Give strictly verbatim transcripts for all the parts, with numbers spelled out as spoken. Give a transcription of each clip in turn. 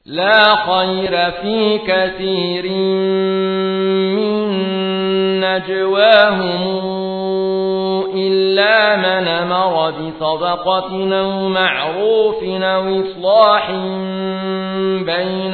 لا خير في كثير من نجواهم إلا من أمر بصدقة أو معروف أو إصلاح بين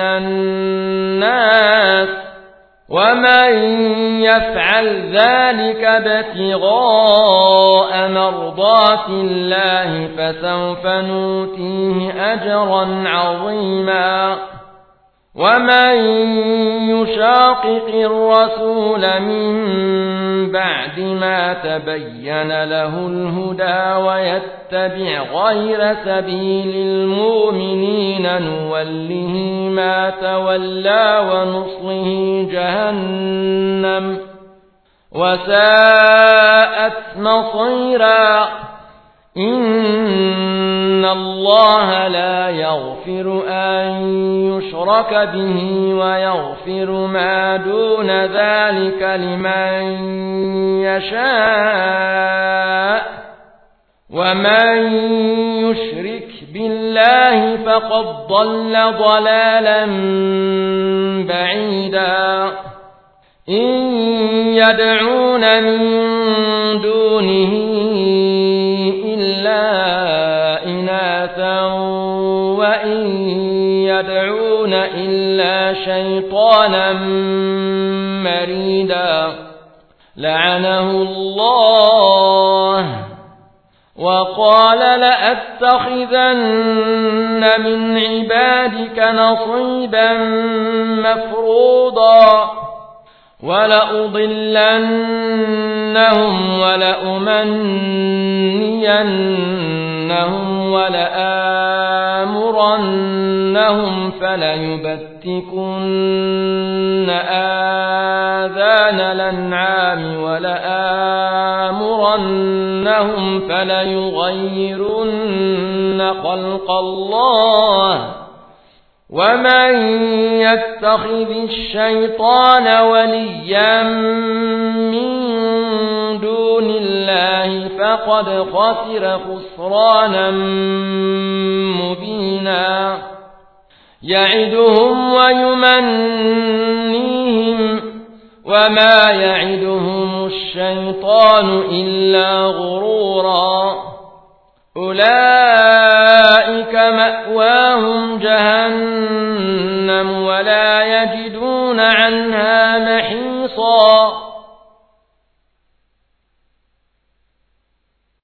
الناس ومن يفعل ذلك ابتغاء مرضات الله فسوف نؤتيه أجرا عظيما ومن يشاقق الرسول من بعد ما تبين له الهدى ويتبع غير سبيل المؤمنين نوله ما تولى ونصله جهنم وساءت مصيرا إن الله لا يغفر أن يشرك به ويغفر ما دون ذلك لمن يشاء ومن يشرك بالله فقد ضل ضلالا بعيدا إن يدعون من دونه إلا إناثا وإن يدعون إلا شيطانا مريدا لعنه الله وقال لأتخذن من عبادك نصيبا مفروضا ولأضلنهم ولأمنينهم ولآمرنهم فليبتكن آذان الأنعام ولآمرنهم فليغيرن خلق الله ومن يتخذ الشيطان وليا من دون الله فقد خسر خسرانا مبينا يعدهم ويمنيهم وما يعدهم الشيطان إلا غرورا أولئك